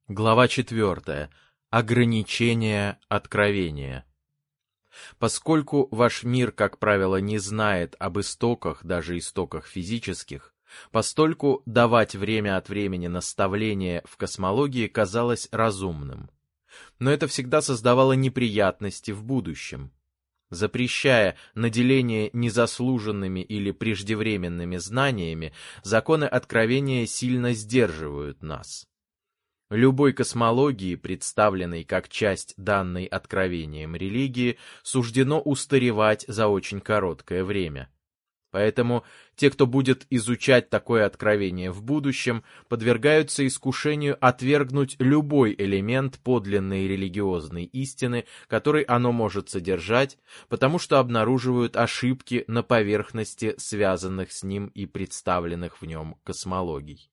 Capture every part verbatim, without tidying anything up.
Глава четвертая. Ограничение откровения. Поскольку ваш мир, как правило, не знает об истоках, даже истоках физических, постольку давать время от времени наставления в космологии казалось разумным. Но это всегда создавало неприятности в будущем. Запрещая наделение незаслуженными или преждевременными знаниями, законы откровения сильно сдерживают нас. Любой космологии, представленной как часть данной откровением религии, суждено устаревать за очень короткое время. Поэтому те, кто будет изучать такое откровение в будущем, подвергаются искушению отвергнуть любой элемент подлинной религиозной истины, который оно может содержать, потому что обнаруживают ошибки на поверхности связанных с ним и представленных в нем космологий.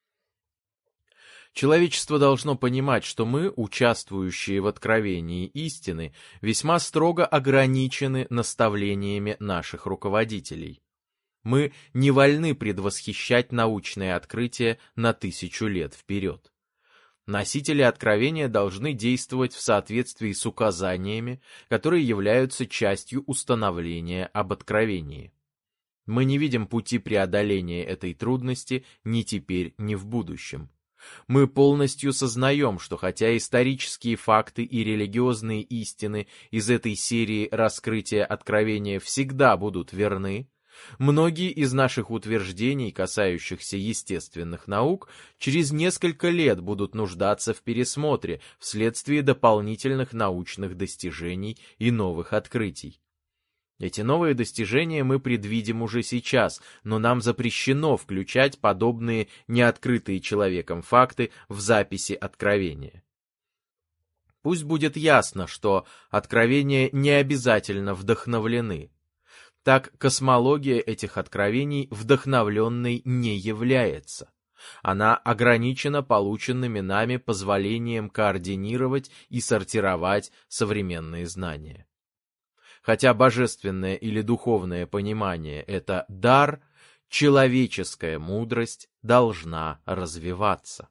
Человечество должно понимать, что мы, участвующие в откровении истины, весьма строго ограничены наставлениями наших руководителей. Мы не вольны предвосхищать научные открытия на тысячу лет вперед. Носители откровения должны действовать в соответствии с указаниями, которые являются частью установления об откровении. Мы не видим пути преодоления этой трудности ни теперь, ни в будущем. Мы полностью сознаем, что хотя исторические факты и религиозные истины из этой серии раскрытия откровения всегда будут верны, многие из наших утверждений, касающихся естественных наук, через несколько лет будут нуждаться в пересмотре вследствие дополнительных научных достижений и новых открытий. Эти новые достижения мы предвидим уже сейчас, но нам запрещено включать подобные неоткрытые человеком факты в записи откровения. Пусть будет ясно, что откровения не обязательно вдохновлены. Так, космология этих откровений вдохновленной не является. Она ограничена полученными нами позволением координировать и сортировать современные знания. Хотя божественное или духовное понимание – это дар, человеческая мудрость должна развиваться.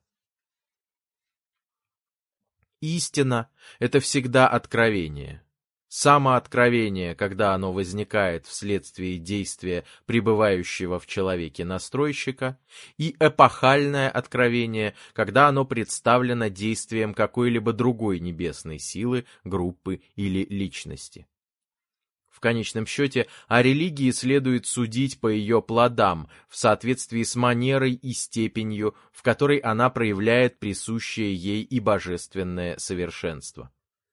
Истина – это всегда откровение. Самооткровение, когда оно возникает вследствие действия пребывающего в человеке настройщика, и эпохальное откровение, когда оно представлено действием какой-либо другой небесной силы, группы или личности. В конечном счете, о религии следует судить по ее плодам, в соответствии с манерой и степенью, в которой она проявляет присущее ей и божественное совершенство.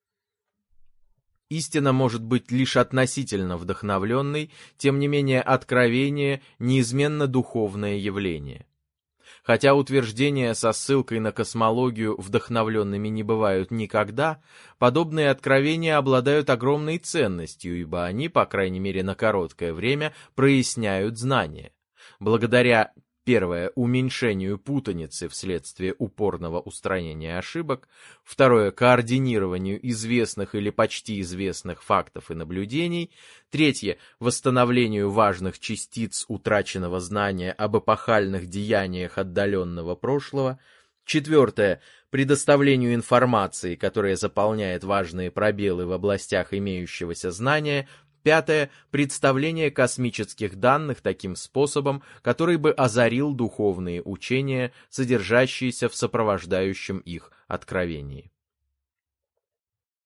Истина может быть лишь относительно вдохновленной, тем не менее откровение – неизменно духовное явление. Хотя утверждения со ссылкой на космологию вдохновленными не бывают никогда, подобные откровения обладают огромной ценностью, ибо они, по крайней мере на короткое время, проясняют знания. Благодаря, первое, уменьшению путаницы вследствие упорного устранения ошибок, второе, координированию известных или почти известных фактов и наблюдений, третье, восстановлению важных частиц утраченного знания об эпохальных деяниях отдаленного прошлого, четвертое, предоставлению информации, которая заполняет важные пробелы в областях имеющегося знания, пятое, представление космических данных таким способом, который бы озарил духовные учения, содержащиеся в сопровождающем их откровении.